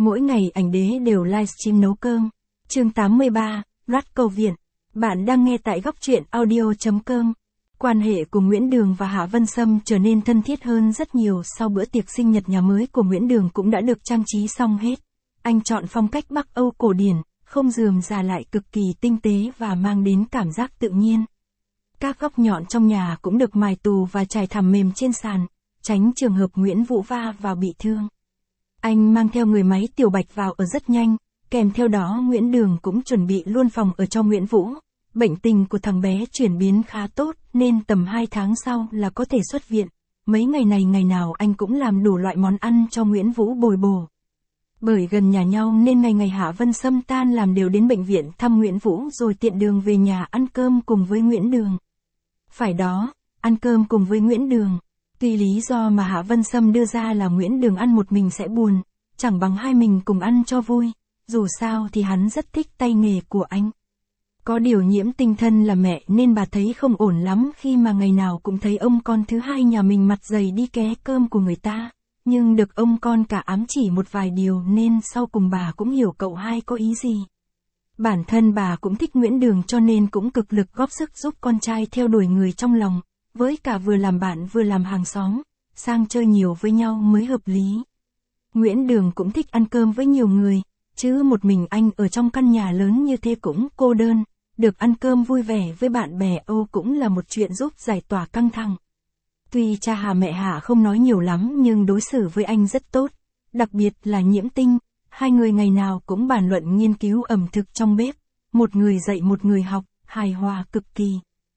Mỗi ngày ảnh đế đều livestream nấu cơm. Chương 83, Loát Cầu Viện. Bạn đang nghe tại góc truyện audio.com. Quan hệ của Nguyễn Đường và Hạ Vân Sâm trở nên thân thiết hơn rất nhiều sau bữa tiệc sinh nhật nhà mới của Nguyễn Đường cũng đã được trang trí xong hết. Anh chọn phong cách Bắc Âu cổ điển, không rườm rà lại cực kỳ tinh tế và mang đến cảm giác tự nhiên. Các góc nhọn trong nhà cũng được mài tù và trải thảm mềm trên sàn, tránh trường hợp Nguyễn Vũ va vào bị thương. Anh mang theo người máy tiểu bạch vào ở rất nhanh, kèm theo đó Nguyễn Đường cũng chuẩn bị luôn phòng ở cho Nguyễn Vũ. Bệnh tình của thằng bé chuyển biến khá tốt nên tầm 2 tháng sau là có thể xuất viện. Mấy ngày này ngày nào anh cũng làm đủ loại món ăn cho Nguyễn Vũ bồi bổ. Bởi gần nhà nhau nên ngày ngày Hạ Vân Sâm tan làm đều đến bệnh viện thăm Nguyễn Vũ rồi tiện đường về nhà ăn cơm cùng với Nguyễn Đường. Phải đó, ăn cơm cùng với Nguyễn Đường. Tuy lý do mà Hạ Vân Sâm đưa ra là Nguyễn Đường ăn một mình sẽ buồn, chẳng bằng hai mình cùng ăn cho vui. Dù sao thì hắn rất thích tay nghề của anh. Có điều Nhiễm Tinh thân là mẹ nên bà thấy không ổn lắm khi mà ngày nào cũng thấy ông con thứ hai nhà mình mặt dày đi ké cơm của người ta. Nhưng được ông con cả ám chỉ một vài điều nên sau cùng bà cũng hiểu cậu hai có ý gì. Bản thân bà cũng thích Nguyễn Đường cho nên cũng cực lực góp sức giúp con trai theo đuổi người trong lòng, với cả vừa làm bạn vừa làm hàng xóm, sang chơi nhiều với nhau mới hợp lý. Nguyễn Đường cũng thích ăn cơm với nhiều người, chứ một mình anh ở trong căn nhà lớn như thế cũng cô đơn, được ăn cơm vui vẻ với bạn bè Âu cũng là một chuyện giúp giải tỏa căng thẳng. Tuy cha Hà mẹ Hạ không nói nhiều lắm nhưng đối xử với anh rất tốt, đặc biệt là Nhiễm Tinh, hai người ngày nào cũng bàn luận nghiên cứu ẩm thực trong bếp, một người dạy một người học, hài hòa cực kỳ.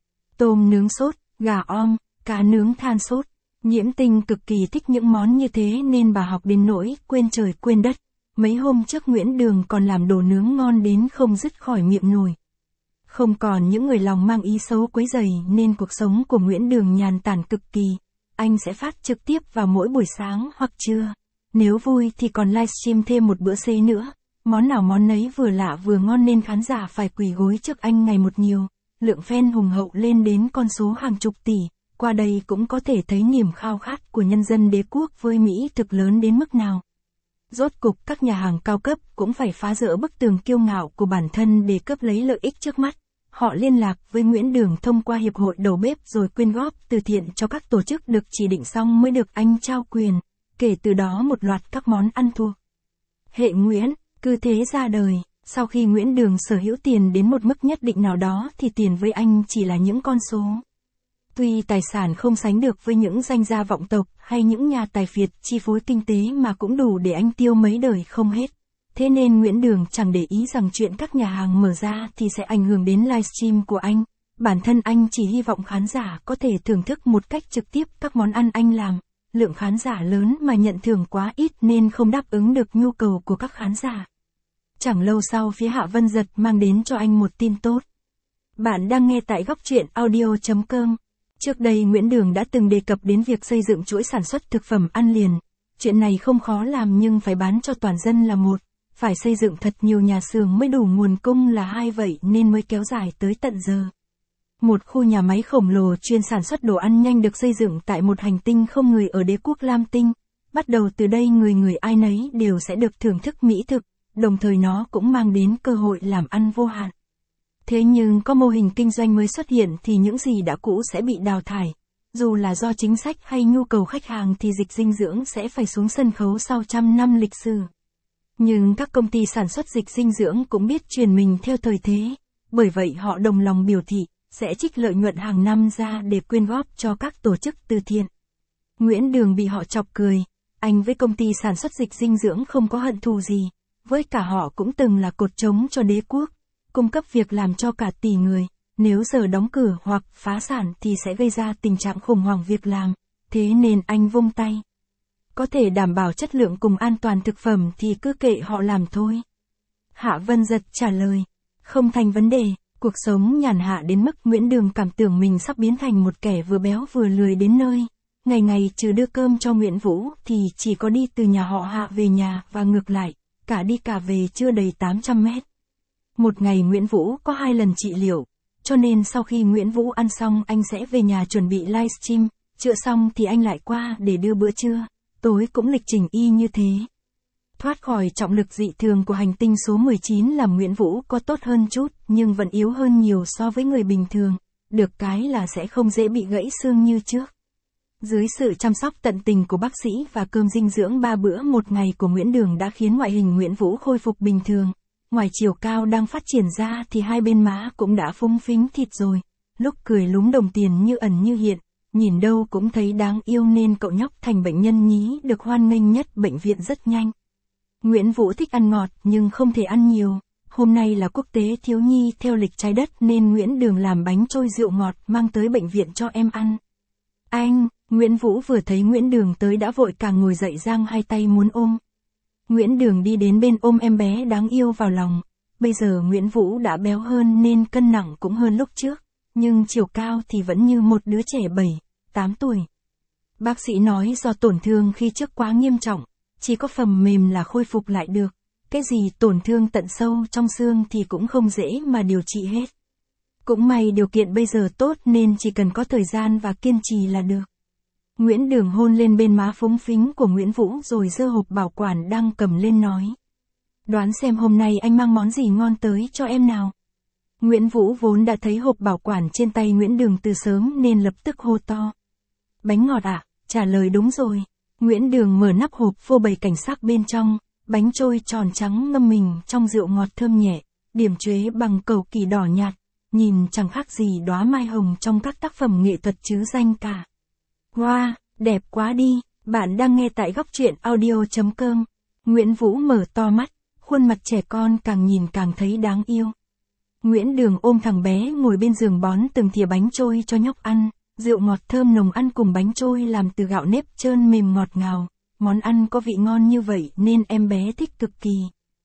Tôm nướng sốt, gà om, cá nướng than sốt, Nhiễm Tinh cực kỳ thích những món như thế nên bà học đến nỗi quên trời quên đất. Mấy hôm trước Nguyễn Đường còn làm đồ nướng ngon đến không dứt khỏi miệng nồi. Không còn những người lòng mang ý xấu quấy rầy nên cuộc sống của Nguyễn Đường nhàn tản cực kỳ. Anh sẽ phát trực tiếp vào mỗi buổi sáng hoặc trưa. Nếu vui thì còn livestream thêm một bữa xế nữa. Món nào món nấy vừa lạ vừa ngon nên khán giả phải quỳ gối trước anh ngày một nhiều. Lượng fan hùng hậu lên đến con số hàng chục tỷ. Qua đây cũng có thể thấy niềm khao khát của nhân dân đế quốc với Mỹ thực lớn đến mức nào. Rốt cục các nhà hàng cao cấp cũng phải phá dỡ bức tường kiêu ngạo của bản thân để cướp lấy lợi ích trước mắt. Họ liên lạc với Nguyễn Đường thông qua hiệp hội đầu bếp rồi quyên góp từ thiện cho các tổ chức được chỉ định xong mới được anh trao quyền. Kể từ đó một loạt các món ăn thuộc hệ Nguyễn, cứ thế ra đời. Sau khi Nguyễn Đường sở hữu tiền đến một mức nhất định nào đó thì tiền với anh chỉ là những con số. Tuy tài sản không sánh được với những danh gia vọng tộc hay những nhà tài phiệt chi phối kinh tế mà cũng đủ để anh tiêu mấy đời không hết. Thế nên Nguyễn Đường chẳng để ý rằng chuyện các nhà hàng mở ra thì sẽ ảnh hưởng đến livestream của anh. Bản thân anh chỉ hy vọng khán giả có thể thưởng thức một cách trực tiếp các món ăn anh làm. Lượng khán giả lớn mà nhận thưởng quá ít nên không đáp ứng được nhu cầu của các khán giả. Chẳng lâu sau phía Hạ Vân Giật mang đến cho anh một tin tốt. Bạn đang nghe tại góc truyện audio.com. Trước đây Nguyễn Đường đã từng đề cập đến việc xây dựng chuỗi sản xuất thực phẩm ăn liền. Chuyện này không khó làm nhưng phải bán cho toàn dân là một. Phải xây dựng thật nhiều nhà xưởng mới đủ nguồn cung là hai vậy nên mới kéo dài tới tận giờ. Một khu nhà máy khổng lồ chuyên sản xuất đồ ăn nhanh được xây dựng tại một hành tinh không người ở đế quốc Lam Tinh. Bắt đầu từ đây người ai nấy đều sẽ được thưởng thức mỹ thực, đồng thời nó cũng mang đến cơ hội làm ăn vô hạn. Thế nhưng có mô hình kinh doanh mới xuất hiện thì những gì đã cũ sẽ bị đào thải. Dù là do chính sách hay nhu cầu khách hàng thì dịch dinh dưỡng sẽ phải xuống sân khấu sau trăm năm lịch sử. Nhưng các công ty sản xuất dịch dinh dưỡng cũng biết chuyển mình theo thời thế. Bởi vậy họ đồng lòng biểu thị sẽ trích lợi nhuận hàng năm ra để quyên góp cho các tổ chức từ thiện. Nguyễn Đường bị họ chọc cười. Anh với công ty sản xuất dịch dinh dưỡng không có hận thù gì. Với cả họ cũng từng là cột trống cho đế quốc, cung cấp việc làm cho cả tỷ người. Nếu giờ đóng cửa hoặc phá sản thì sẽ gây ra tình trạng khủng hoảng việc làm. Thế nên anh vung tay. Có thể đảm bảo chất lượng cùng an toàn thực phẩm thì cứ kệ họ làm thôi. Hạ Vân Giật trả lời. Không thành vấn đề. Cuộc sống nhàn hạ đến mức Nguyễn Đường cảm tưởng mình sắp biến thành một kẻ vừa béo vừa lười đến nơi. Ngày ngày trừ đưa cơm cho Nguyễn Vũ thì chỉ có đi từ nhà họ Hạ về nhà và ngược lại, cả đi cả về chưa đầy 800 mét. Một ngày Nguyễn Vũ có 2 lần trị liệu, cho nên sau khi Nguyễn Vũ ăn xong anh sẽ về nhà chuẩn bị livestream, chữa xong thì anh lại qua để đưa bữa trưa, tối cũng lịch trình y như thế. Thoát khỏi trọng lực dị thường của hành tinh số 19 làm Nguyễn Vũ có tốt hơn chút, nhưng vẫn yếu hơn nhiều so với người bình thường, được cái là sẽ không dễ bị gãy xương như trước. Dưới sự chăm sóc tận tình của bác sĩ và cơm dinh dưỡng 3 bữa một ngày của Nguyễn Đường đã khiến ngoại hình Nguyễn Vũ khôi phục bình thường. Ngoài chiều cao đang phát triển ra thì hai bên má cũng đã phúng phính thịt rồi. Lúc cười lúm đồng tiền như ẩn như hiện, nhìn đâu cũng thấy đáng yêu nên cậu nhóc thành bệnh nhân nhí được hoan nghênh nhất bệnh viện rất nhanh. Nguyễn Vũ thích ăn ngọt nhưng không thể ăn nhiều. Hôm nay là quốc tế thiếu nhi theo lịch trái đất nên Nguyễn Đường làm bánh trôi rượu ngọt mang tới bệnh viện cho em ăn. Anh, Nguyễn Vũ vừa thấy Nguyễn Đường tới đã vội càng ngồi dậy giang hai tay muốn ôm. Nguyễn Đường đi đến bên ôm em bé đáng yêu vào lòng. Bây giờ Nguyễn Vũ đã béo hơn nên cân nặng cũng hơn lúc trước, nhưng chiều cao thì vẫn như một đứa trẻ 7-8 tuổi. Bác sĩ nói do tổn thương khi trước quá nghiêm trọng, chỉ có phần mềm là khôi phục lại được. Cái gì tổn thương tận sâu trong xương thì cũng không dễ mà điều trị hết. Cũng may điều kiện bây giờ tốt nên chỉ cần có thời gian và kiên trì là được. Nguyễn Đường hôn lên bên má phúng phính của Nguyễn Vũ rồi giơ hộp bảo quản đang cầm lên nói. Đoán xem hôm nay anh mang món gì ngon tới cho em nào. Nguyễn Vũ vốn đã thấy hộp bảo quản trên tay Nguyễn Đường từ sớm nên lập tức hô to. Bánh ngọt à? Trả lời đúng rồi. Nguyễn Đường mở nắp hộp phô bày cảnh sắc bên trong. Bánh trôi tròn trắng ngâm mình trong rượu ngọt thơm nhẹ, điểm chế bằng cầu kỳ đỏ nhạt, nhìn chẳng khác gì đóa mai hồng trong các tác phẩm nghệ thuật chứ danh cả. Wow, đẹp quá đi, bạn đang nghe tại góc truyện audio.com. Nguyễn Vũ mở to mắt, khuôn mặt trẻ con càng nhìn càng thấy đáng yêu. Nguyễn Đường ôm thằng bé ngồi bên giường bón từng thìa bánh trôi cho nhóc ăn, rượu ngọt thơm nồng ăn cùng bánh trôi làm từ gạo nếp trơn mềm ngọt ngào. Món ăn có vị ngon như vậy nên em bé thích cực kỳ.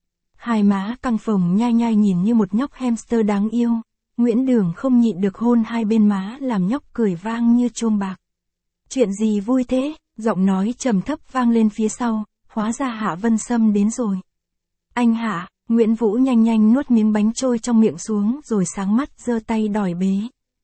Hai má căng phồng nhai nhai nhìn như một nhóc hamster đáng yêu. Nguyễn Đường không nhịn được hôn hai bên má làm nhóc cười vang như chuông bạc. Chuyện gì vui thế? Giọng nói trầm thấp vang lên phía sau, hóa ra Hạ Vân Sâm đến rồi. Anh Hạ, Nguyễn Vũ nhanh nhanh nuốt miếng bánh trôi trong miệng xuống rồi sáng mắt giơ tay đòi bế.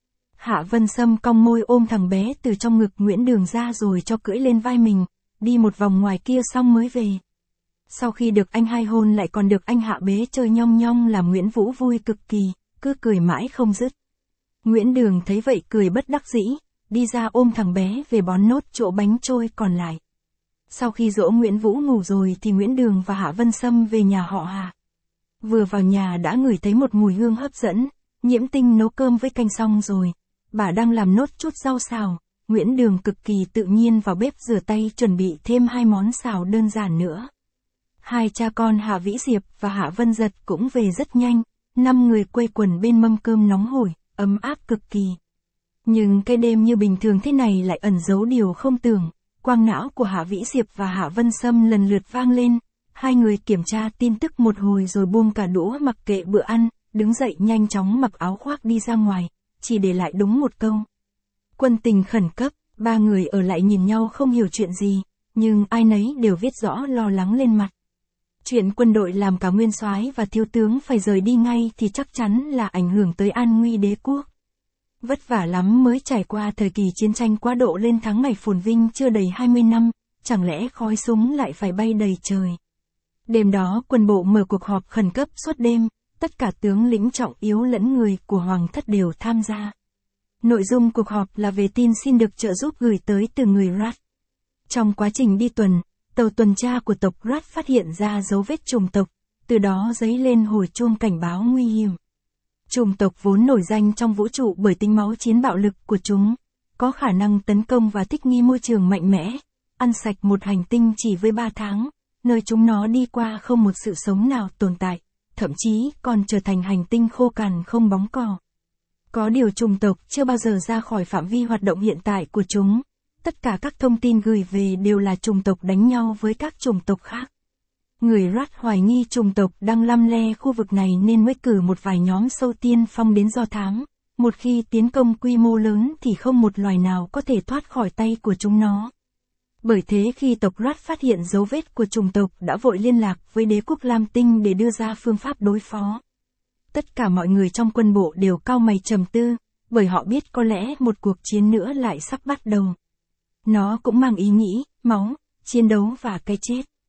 Hạ Vân Sâm cong môi ôm thằng bé từ trong ngực Nguyễn Đường ra rồi cho cưỡi lên vai mình. Đi một vòng ngoài kia xong mới về. Sau khi được anh hai hôn lại còn được anh Hạ bế chơi nhong nhong làm Nguyễn Vũ vui cực kỳ, cứ cười mãi không dứt. Nguyễn Đường thấy vậy cười bất đắc dĩ, đi ra ôm thằng bé về bón nốt chỗ bánh trôi còn lại. Sau khi dỗ Nguyễn Vũ ngủ rồi thì Nguyễn Đường và Hạ Vân Sâm về nhà họ Hạ. Vừa vào nhà đã ngửi thấy một mùi hương hấp dẫn, Nhiễm Tinh nấu cơm với canh xong rồi. Bà đang làm nốt chút rau xào. Nguyễn Đường cực kỳ tự nhiên vào bếp rửa tay chuẩn bị thêm 2 món xào đơn giản nữa. Hai cha con Hạ Vĩ Diệp và Hạ Vân Giật cũng về rất nhanh, 5 người quây quần bên mâm cơm nóng hổi, ấm áp cực kỳ. Nhưng cái đêm như bình thường thế này lại ẩn giấu điều không tưởng, quang não của Hạ Vĩ Diệp và Hạ Vân Sâm lần lượt vang lên, hai người kiểm tra tin tức một hồi rồi buông cả đũa mặc kệ bữa ăn, đứng dậy nhanh chóng mặc áo khoác đi ra ngoài, chỉ để lại đúng một câu. Quân tình khẩn cấp, 3 người ở lại nhìn nhau không hiểu chuyện gì, nhưng ai nấy đều viết rõ lo lắng lên mặt. Chuyện quân đội làm cả nguyên soái và thiếu tướng phải rời đi ngay thì chắc chắn là ảnh hưởng tới an nguy đế quốc. Vất vả lắm mới trải qua thời kỳ chiến tranh quá độ lên tháng ngày phồn vinh chưa đầy 20 năm, chẳng lẽ khói súng lại phải bay đầy trời. Đêm đó quân bộ mở cuộc họp khẩn cấp suốt đêm, tất cả tướng lĩnh trọng yếu lẫn người của Hoàng thất đều tham gia. Nội dung cuộc họp là về tin xin được trợ giúp gửi tới từ người Rat. Trong quá trình đi tuần, tàu tuần tra của tộc Rat phát hiện ra dấu vết chủng tộc, từ đó dấy lên hồi chuông cảnh báo nguy hiểm. Chủng tộc vốn nổi danh trong vũ trụ bởi tính máu chiến bạo lực của chúng, có khả năng tấn công và thích nghi môi trường mạnh mẽ, ăn sạch một hành tinh chỉ với 3 tháng, nơi chúng nó đi qua không một sự sống nào tồn tại, thậm chí còn trở thành hành tinh khô cằn không bóng cỏ. Có điều chủng tộc chưa bao giờ ra khỏi phạm vi hoạt động hiện tại của chúng. Tất cả các thông tin gửi về đều là chủng tộc đánh nhau với các chủng tộc khác. Người Rat hoài nghi chủng tộc đang lăm le khu vực này nên mới cử một vài nhóm sâu tiên phong đến do thám. Một khi tiến công quy mô lớn thì không một loài nào có thể thoát khỏi tay của chúng nó. Bởi thế khi tộc Rat phát hiện dấu vết của chủng tộc đã vội liên lạc với đế quốc Lam Tinh để đưa ra phương pháp đối phó. Tất cả mọi người trong quân bộ đều cau mày trầm tư, bởi họ biết có lẽ một cuộc chiến nữa lại sắp bắt đầu. Nó cũng mang ý nghĩ, máu, chiến đấu và cái chết.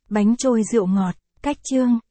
Bánh trôi rượu ngọt, cách chương.